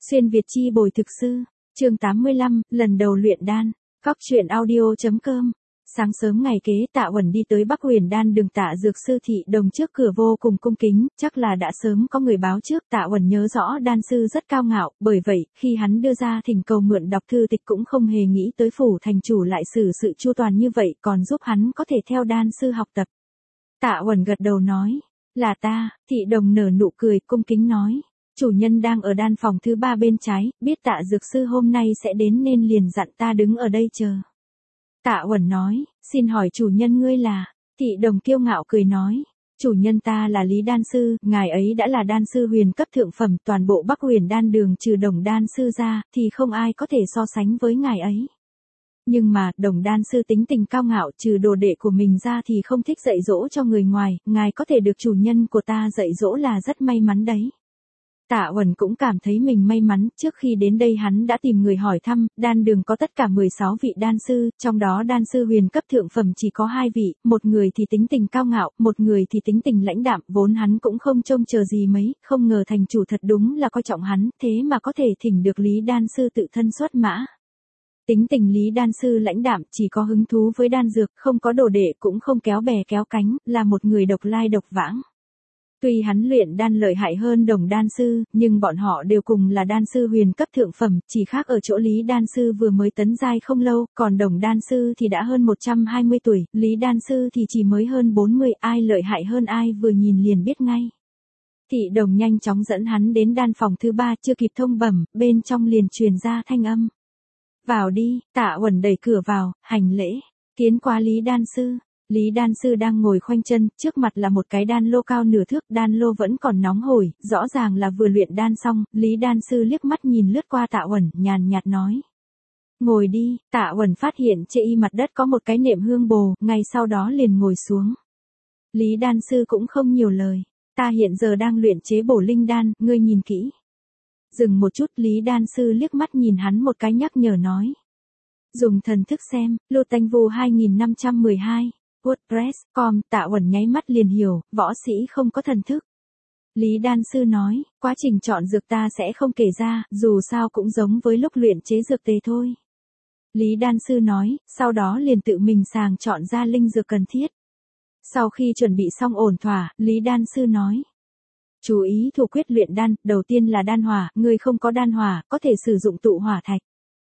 Xuyên Việt chi bồi thực sư, chương 85, lần đầu luyện đan, Cóc truyện audio.com. Sáng sớm ngày kế Tạ Uẩn đi tới Bắc Huyền Đan đường Tạ Dược Sư Thị Đồng trước cửa vô cùng cung kính, chắc là đã sớm có người báo trước. Tạ Uẩn nhớ rõ đan sư rất cao ngạo, bởi vậy, khi hắn đưa ra thỉnh cầu mượn đọc thư tịch cũng không hề nghĩ tới phủ thành chủ lại xử sự chu toàn như vậy, còn giúp hắn có thể theo đan sư học tập. Tạ Uẩn gật đầu nói, là ta. Thị Đồng nở nụ cười, cung kính nói. Chủ nhân đang ở đan phòng thứ 3 bên trái, biết Tạ Dược Sư hôm nay sẽ đến nên liền dặn ta đứng ở đây chờ. Tạ Uẩn nói, xin hỏi chủ nhân ngươi là? Thị Đồng kiêu ngạo cười nói, chủ nhân ta là Lý Đan Sư, ngài ấy đã là đan sư huyền cấp thượng phẩm, toàn bộ Bắc Huyền Đan đường trừ Đồng Đan Sư ra, thì không ai có thể so sánh với ngài ấy. Nhưng mà, Đồng Đan Sư tính tình cao ngạo, trừ đồ đệ của mình ra thì không thích dạy dỗ cho người ngoài, ngài có thể được chủ nhân của ta dạy dỗ là rất may mắn đấy. Tạ Uẩn cũng cảm thấy mình may mắn, trước khi đến đây hắn đã tìm người hỏi thăm, đan đường có tất cả 16 vị đan sư, trong đó đan sư huyền cấp thượng phẩm chỉ có 2 vị, một người thì tính tình cao ngạo, một người thì tính tình lãnh đạm, vốn hắn cũng không trông chờ gì mấy, không ngờ thành chủ thật đúng là coi trọng hắn, thế mà có thể thỉnh được Lý Đan Sư tự thân xuất mã. Tính tình Lý Đan Sư lãnh đạm, chỉ có hứng thú với đan dược, không có đồ đệ cũng không kéo bè kéo cánh, là một người độc lai độc vãng. Tuy hắn luyện đan lợi hại hơn Đồng Đan Sư, nhưng bọn họ đều cùng là đan sư huyền cấp thượng phẩm, chỉ khác ở chỗ Lý Đan Sư vừa mới tấn giai không lâu, còn Đồng Đan Sư thì đã hơn 120 tuổi, Lý Đan Sư thì chỉ mới hơn 40, ai lợi hại hơn ai vừa nhìn liền biết ngay. Thị Đồng nhanh chóng dẫn hắn đến đan phòng thứ 3, chưa kịp thông bẩm, bên trong liền truyền ra thanh âm. Vào đi. Tạ Uẩn đẩy cửa vào, hành lễ, tiến qua Lý Đan Sư. Lý Đan Sư đang ngồi khoanh chân, trước mặt là một cái đan lô cao nửa thước, đan lô vẫn còn nóng hổi, rõ ràng là vừa luyện đan xong. Lý Đan Sư liếc mắt nhìn lướt qua Tạ Uẩn, nhàn nhạt nói. Ngồi đi. Tạ Uẩn phát hiện trên y mặt đất có một cái nệm hương bồ, ngay sau đó liền ngồi xuống. Lý Đan Sư cũng không nhiều lời. Ta hiện giờ đang luyện chế bổ linh đan, ngươi nhìn kỹ. Dừng một chút, Lý Đan Sư liếc mắt nhìn hắn một cái nhắc nhở nói. Dùng thần thức xem, Lô Tanh Vu 2512. WordPress.com. Tạ Uẩn nháy mắt liền hiểu, võ sĩ không có thần thức. Lý Đan Sư nói, quá trình chọn dược ta sẽ không kể ra, dù sao cũng giống với lúc luyện chế dược tề thôi. Lý Đan Sư nói, sau đó liền tự mình sàng chọn ra linh dược cần thiết. Sau khi chuẩn bị xong ổn thỏa, Lý Đan Sư nói. Chú ý thủ quyết luyện đan, đầu tiên là đan hỏa, người không có đan hỏa, có thể sử dụng tụ hỏa thạch.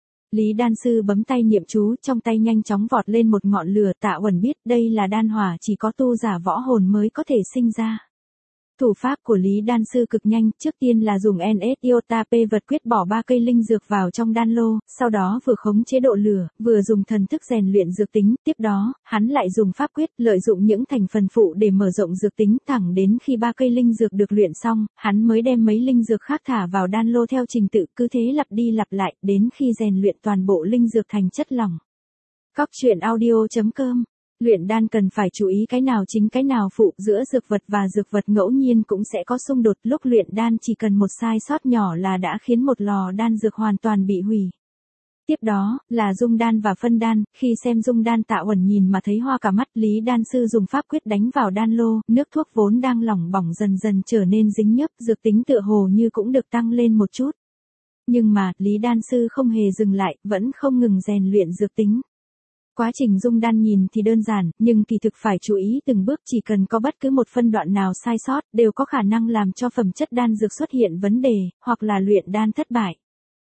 Lý Đan Sư bấm tay niệm chú, trong tay nhanh chóng vọt lên một ngọn lửa. Tạ Uẩn biết đây là đan hỏa chỉ có tu giả võ hồn mới có thể sinh ra. Thủ pháp của Lý Đan Sư cực nhanh, trước tiên là dùng NS Iota P vật quyết bỏ 3 cây linh dược vào trong đan lô, sau đó vừa khống chế độ lửa, vừa dùng thần thức rèn luyện dược tính, tiếp đó, hắn lại dùng pháp quyết lợi dụng những thành phần phụ để mở rộng dược tính, thẳng đến khi 3 cây linh dược được luyện xong, hắn mới đem mấy linh dược khác thả vào đan lô theo trình tự, cứ thế lặp đi lặp lại, đến khi rèn luyện toàn bộ linh dược thành chất lỏng. Cóc truyện audio.com. Luyện đan cần phải chú ý cái nào chính cái nào phụ, giữa dược vật và dược vật ngẫu nhiên cũng sẽ có xung đột, lúc luyện đan chỉ cần một sai sót nhỏ là đã khiến một lò đan dược hoàn toàn bị hủy. Tiếp đó, là dung đan và phân đan, khi xem dung đan Tạ Uẩn nhìn mà thấy hoa cả mắt. Lý Đan Sư dùng pháp quyết đánh vào đan lô, nước thuốc vốn đang lỏng bỏng dần dần trở nên dính nhớp, dược tính tựa hồ như cũng được tăng lên một chút. Nhưng mà, Lý Đan Sư không hề dừng lại, vẫn không ngừng rèn luyện dược tính. Quá trình dung đan nhìn thì đơn giản, nhưng kỳ thực phải chú ý từng bước, chỉ cần có bất cứ một phân đoạn nào sai sót, đều có khả năng làm cho phẩm chất đan dược xuất hiện vấn đề, hoặc là luyện đan thất bại.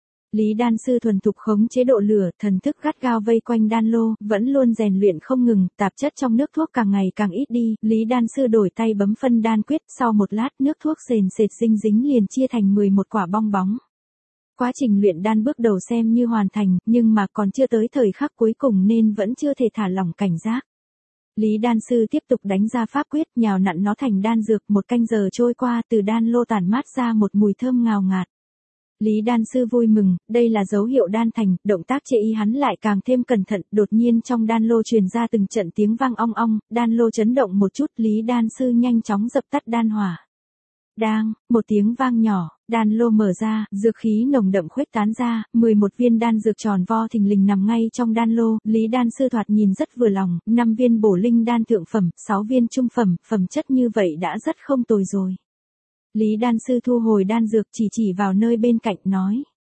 Lý Đan Sư thuần thục khống chế độ lửa, thần thức gắt gao vây quanh đan lô, vẫn luôn rèn luyện không ngừng, tạp chất trong nước thuốc càng ngày càng ít đi. Lý Đan Sư đổi tay bấm phân đan quyết, sau một lát nước thuốc sền sệt dinh dính liền chia thành 11 quả bong bóng. Quá trình luyện đan bước đầu xem như hoàn thành, nhưng mà còn chưa tới thời khắc cuối cùng nên vẫn chưa thể thả lỏng cảnh giác. Lý Đan Sư tiếp tục đánh ra pháp quyết, nhào nặn nó thành đan dược. 1 canh giờ trôi qua, từ đan lô tản mát ra một mùi thơm ngào ngạt. Lý Đan Sư vui mừng, đây là dấu hiệu đan thành, động tác chế y hắn lại càng thêm cẩn thận, đột nhiên trong đan lô truyền ra từng trận tiếng vang ong ong, đan lô chấn động một chút, Lý Đan Sư nhanh chóng dập tắt đan hỏa. Đang, một tiếng vang nhỏ, đan lô mở ra, dược khí nồng đậm khuếch tán ra, 11 viên đan dược tròn vo thình lình nằm ngay trong đan lô. Lý Đan Sư thoạt nhìn rất vừa lòng, 5 viên bổ linh đan thượng phẩm, 6 viên trung phẩm, phẩm chất như vậy đã rất không tồi rồi. Lý Đan Sư thu hồi đan dược, chỉ vào nơi bên cạnh nói.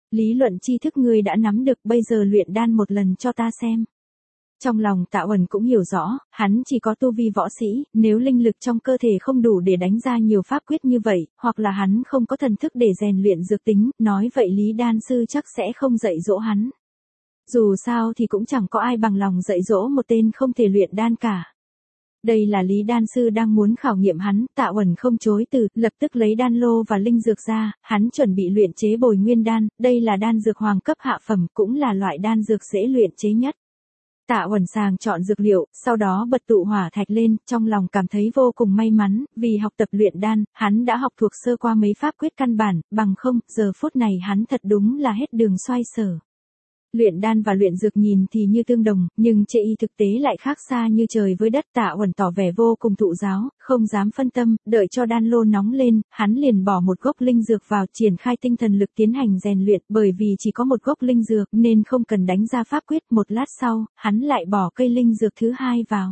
Lý luận tri thức ngươi đã nắm được, bây giờ luyện đan một lần cho ta xem. Trong lòng Tạ Uẩn cũng hiểu rõ, hắn chỉ có tu vi võ sĩ, nếu linh lực trong cơ thể không đủ để đánh ra nhiều pháp quyết như vậy, hoặc là hắn không có thần thức để rèn luyện dược tính, nói vậy Lý đan sư chắc sẽ không dạy dỗ hắn. Dù sao thì cũng chẳng có ai bằng lòng dạy dỗ một tên không thể luyện đan cả. Đây là Lý đan sư đang muốn khảo nghiệm hắn, Tạ Uẩn không chối từ, lập tức lấy đan lô và linh dược ra, hắn chuẩn bị luyện chế Bồi Nguyên đan, đây là đan dược hoàng cấp hạ phẩm, cũng là loại đan dược dễ luyện chế nhất. Tạ Uẩn sàng chọn dược liệu, sau đó bật tụ hỏa thạch lên, trong lòng cảm thấy vô cùng may mắn, vì học tập luyện đan, hắn đã học thuộc sơ qua mấy pháp quyết căn bản, bằng không, giờ phút này hắn thật đúng là hết đường xoay sở. Luyện đan và luyện dược nhìn thì như tương đồng, nhưng chê y thực tế lại khác xa như trời với đất. Tạ Uẩn tỏ vẻ vô cùng thụ giáo, không dám phân tâm, đợi cho đan lô nóng lên, hắn liền bỏ một gốc linh dược vào, triển khai tinh thần lực tiến hành rèn luyện, bởi vì chỉ có một gốc linh dược nên không cần đánh ra pháp quyết. Một lát sau, hắn lại bỏ cây linh dược thứ hai vào.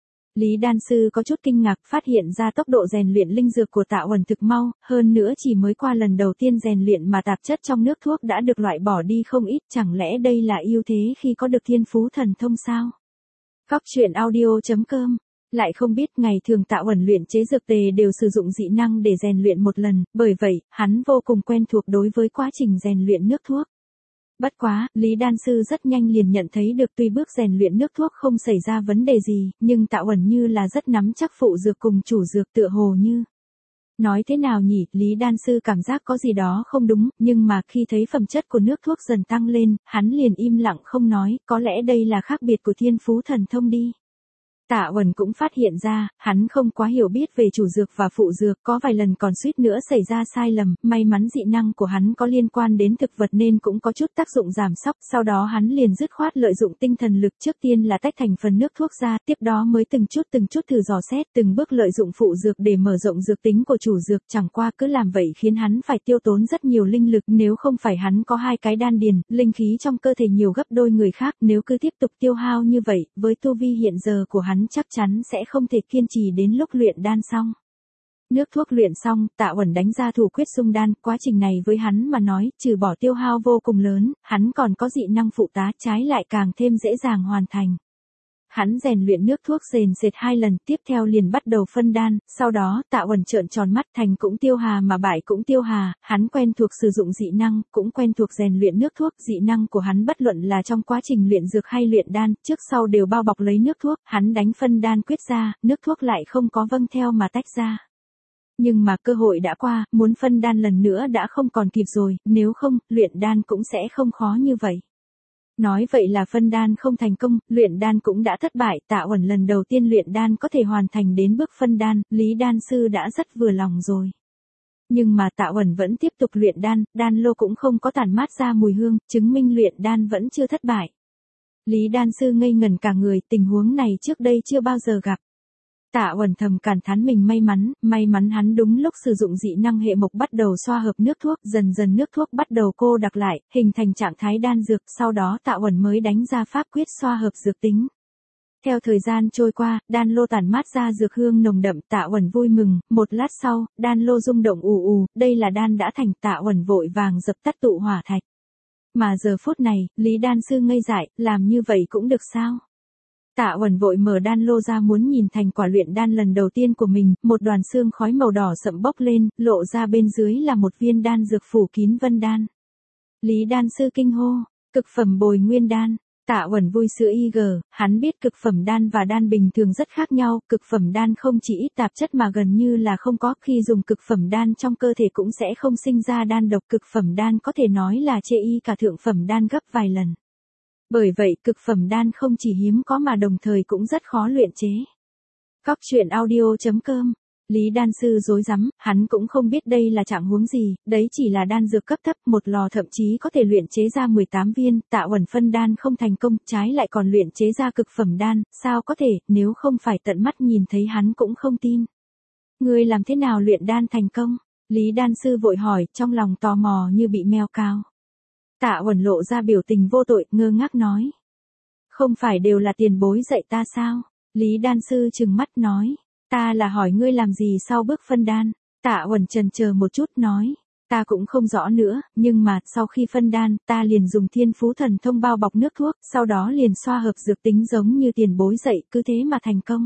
Lý đan sư có chút kinh ngạc, phát hiện ra tốc độ rèn luyện linh dược của Tạ Uẩn thực mau, hơn nữa chỉ mới qua lần đầu tiên rèn luyện mà tạp chất trong nước thuốc đã được loại bỏ đi không ít, chẳng lẽ đây là ưu thế khi có được thiên phú thần thông sao? Cóc truyện audio.com. Lại không biết ngày thường Tạ Uẩn luyện chế dược tề đều sử dụng dị năng để rèn luyện một lần, bởi vậy, hắn vô cùng quen thuộc đối với quá trình rèn luyện nước thuốc. Bất quá, Lý đan sư rất nhanh liền nhận thấy được tuy bước rèn luyện nước thuốc không xảy ra vấn đề gì, nhưng Tạ Uẩn như là rất nắm chắc phụ dược cùng chủ dược, tựa hồ như. Nói thế nào nhỉ, Lý đan sư cảm giác có gì đó không đúng, nhưng mà khi thấy phẩm chất của nước thuốc dần tăng lên, hắn liền im lặng không nói, có lẽ đây là khác biệt của thiên phú thần thông đi. Tạ Uẩn cũng phát hiện ra, hắn không quá hiểu biết về chủ dược và phụ dược, có vài lần còn suýt nữa xảy ra sai lầm, may mắn dị năng của hắn có liên quan đến thực vật nên cũng có chút tác dụng giảm sốc, sau đó hắn liền dứt khoát lợi dụng tinh thần lực, trước tiên là tách thành phần nước thuốc ra, tiếp đó mới từng chút thử dò xét, từng bước lợi dụng phụ dược để mở rộng dược tính của chủ dược, chẳng qua cứ làm vậy khiến hắn phải tiêu tốn rất nhiều linh lực, nếu không phải hắn có hai cái đan điền, linh khí trong cơ thể nhiều gấp đôi người khác, nếu cứ tiếp tục tiêu hao như vậy, với tu vi hiện giờ của hắn chắc chắn sẽ không thể kiên trì đến lúc luyện đan xong. Nước thuốc luyện xong, Tạ Uẩn đánh ra thủ quyết xung đan, quá trình này với hắn mà nói, trừ bỏ tiêu hao vô cùng lớn, hắn còn có dị năng phụ tá, trái lại càng thêm dễ dàng hoàn thành. Hắn rèn luyện nước thuốc sền sệt 2 lần, tiếp theo liền bắt đầu phân đan, sau đó Tạ Uẩn trợn tròn mắt, thành cũng tiêu hà mà bại cũng tiêu hà, hắn quen thuộc sử dụng dị năng, cũng quen thuộc rèn luyện nước thuốc, dị năng của hắn bất luận là trong quá trình luyện dược hay luyện đan, trước sau đều bao bọc lấy nước thuốc, hắn đánh phân đan quyết ra, nước thuốc lại không có vâng theo mà tách ra. Nhưng mà cơ hội đã qua, muốn phân đan lần nữa đã không còn kịp rồi, nếu không, luyện đan cũng sẽ không khó như vậy. Nói vậy là phân đan không thành công, luyện đan cũng đã thất bại, Tạ Uẩn lần đầu tiên luyện đan có thể hoàn thành đến bước phân đan, Lý đan sư đã rất vừa lòng rồi. Nhưng mà Tạ Uẩn vẫn tiếp tục luyện đan, đan lô cũng không có tản mát ra mùi hương, chứng minh luyện đan vẫn chưa thất bại. Lý đan sư ngây ngẩn cả người, tình huống này trước đây chưa bao giờ gặp. Tạ Uẩn thầm cảm thán mình may mắn hắn đúng lúc sử dụng dị năng hệ mộc bắt đầu xoa hợp nước thuốc, dần dần nước thuốc bắt đầu cô đặc lại, hình thành trạng thái đan dược, sau đó Tạ Uẩn mới đánh ra pháp quyết xoa hợp dược tính. Theo thời gian trôi qua, đan lô tản mát ra dược hương nồng đậm, Tạ Uẩn vui mừng, một lát sau, đan lô rung động ù ù, đây là đan đã thành, Tạ Uẩn vội vàng dập tắt tụ hỏa thạch. Mà giờ phút này, Lý đan sư ngây dại, làm như vậy cũng được sao? Tạ Uẩn vội mở đan lô ra muốn nhìn thành quả luyện đan lần đầu tiên của mình, một đoàn xương khói màu đỏ sậm bốc lên, lộ ra bên dưới là một viên đan dược phủ kín vân đan. Lý đan sư kinh hô, cực phẩm Bồi Nguyên đan. Tạ Uẩn vui sữa hắn biết cực phẩm đan và đan bình thường rất khác nhau, cực phẩm đan không chỉ ít tạp chất mà gần như là không có, khi dùng cực phẩm đan trong cơ thể cũng sẽ không sinh ra đan độc, cực phẩm đan có thể nói là chê y cả thượng phẩm đan gấp vài lần. Bởi vậy, cực phẩm đan không chỉ hiếm có mà đồng thời cũng rất khó luyện chế. Cóc truyện audio.com. Lý đan sư rối rắm, hắn cũng không biết đây là trạng huống gì, đấy chỉ là đan dược cấp thấp, một lò thậm chí có thể luyện chế ra 18 viên, Tạ Uẩn phân đan không thành công, trái lại còn luyện chế ra cực phẩm đan, sao có thể, nếu không phải tận mắt nhìn thấy hắn cũng không tin. Ngươi làm thế nào luyện đan thành công? Lý đan sư vội hỏi, trong lòng tò mò như bị mèo cào. Tạ Uẩn lộ ra biểu tình vô tội, ngơ ngác nói. Không phải đều là tiền bối dạy ta sao? Lý đan sư trừng mắt nói. Ta là hỏi ngươi làm gì sau bước phân đan? Tạ Uẩn chần chờ một chút nói. Ta cũng không rõ nữa, nhưng mà, sau khi phân đan, ta liền dùng thiên phú thần thông bao bọc nước thuốc, sau đó liền xoa hợp dược tính giống như tiền bối dạy, cứ thế mà thành công.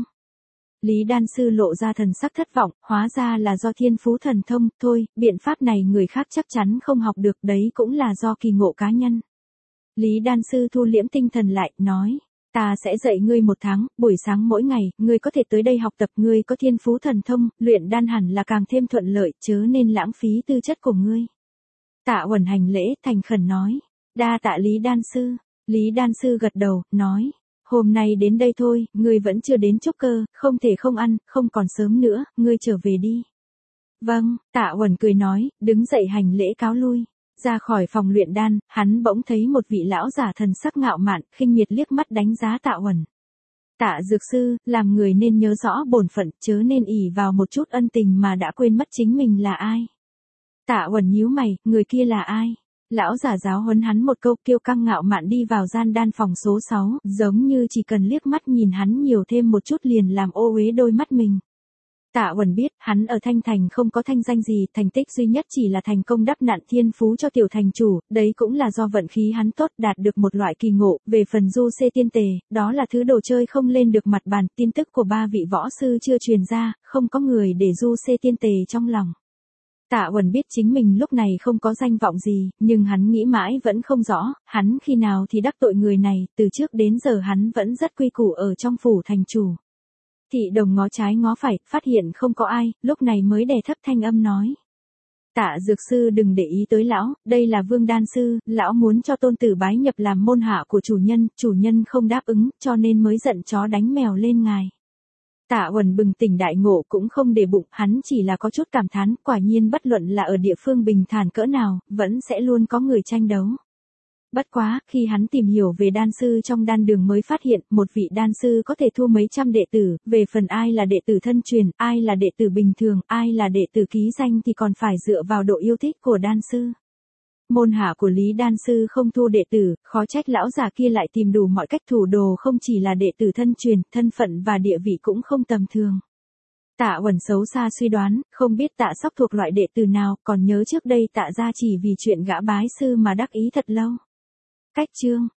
Lý đan sư lộ ra thần sắc thất vọng, hóa ra là do thiên phú thần thông, thôi, biện pháp này người khác chắc chắn không học được, đấy cũng là do kỳ ngộ cá nhân. Lý đan sư thu liễm tinh thần lại, nói, ta sẽ dạy ngươi 1 tháng, buổi sáng mỗi ngày, ngươi có thể tới đây học tập, ngươi có thiên phú thần thông, luyện đan hẳn là càng thêm thuận lợi, chớ nên lãng phí tư chất của ngươi. Tạ Uẩn hành lễ, thành khẩn nói, đa tạ Lý đan sư. Lý đan sư gật đầu, nói, hôm nay đến đây thôi, ngươi vẫn chưa đến trúc cơ, không thể không ăn, không còn sớm nữa, ngươi trở về đi. Vâng, Tạ Uẩn cười nói, đứng dậy hành lễ cáo lui. Ra khỏi phòng luyện đan, hắn bỗng thấy một vị lão giả thần sắc ngạo mạn, khinh miệt liếc mắt đánh giá Tạ Uẩn. Tạ dược sư, làm người nên nhớ rõ bổn phận, chớ nên ỷ vào một chút ân tình mà đã quên mất chính mình là ai. Tạ Uẩn nhíu mày, người kia là ai? Lão giả giáo huấn hắn một câu, kiêu căng ngạo mạn đi vào gian đan phòng số 6, giống như chỉ cần liếc mắt nhìn hắn nhiều thêm một chút liền làm ô uế đôi mắt mình. Tạ Uẩn biết, hắn ở Thanh Thành không có thanh danh gì, thành tích duy nhất chỉ là thành công đắp nặn thiên phú cho tiểu thành chủ, đấy cũng là do vận khí hắn tốt, đạt được một loại kỳ ngộ, về phần du xê tiên tề, đó là thứ đồ chơi không lên được mặt bàn, tin tức của 3 vị võ sư chưa truyền ra, không có người để du xê tiên tề trong lòng. Tạ Uẩn biết chính mình lúc này không có danh vọng gì, nhưng hắn nghĩ mãi vẫn không rõ, hắn khi nào thì đắc tội người này, từ trước đến giờ hắn vẫn rất quy củ ở trong phủ thành chủ. Thị đồng ngó trái ngó phải, phát hiện không có ai, lúc này mới đè thấp thanh âm nói. Tạ dược sư đừng để ý tới lão, đây là Vương đan sư, lão muốn cho tôn tử bái nhập làm môn hạ của chủ nhân không đáp ứng, cho nên mới giận chó đánh mèo lên ngài. Tạ Uẩn bừng tỉnh đại ngộ cũng không để bụng, hắn chỉ là có chút cảm thán, quả nhiên bất luận là ở địa phương bình thản cỡ nào, vẫn sẽ luôn có người tranh đấu. Bất quá, khi hắn tìm hiểu về đan sư trong đan đường mới phát hiện, một vị đan sư có thể thu mấy trăm đệ tử, về phần ai là đệ tử thân truyền, ai là đệ tử bình thường, ai là đệ tử ký danh thì còn phải dựa vào độ yêu thích của đan sư. Môn hạ của Lý đan sư không thu đệ tử, khó trách lão già kia lại tìm đủ mọi cách thủ đồ, không chỉ là đệ tử thân truyền, thân phận và địa vị cũng không tầm thường. Tạ Uẩn xấu xa suy đoán, không biết Tạ Sóc thuộc loại đệ tử nào, còn nhớ trước đây Tạ gia chỉ vì chuyện gã bái sư mà đắc ý thật lâu. Cách chương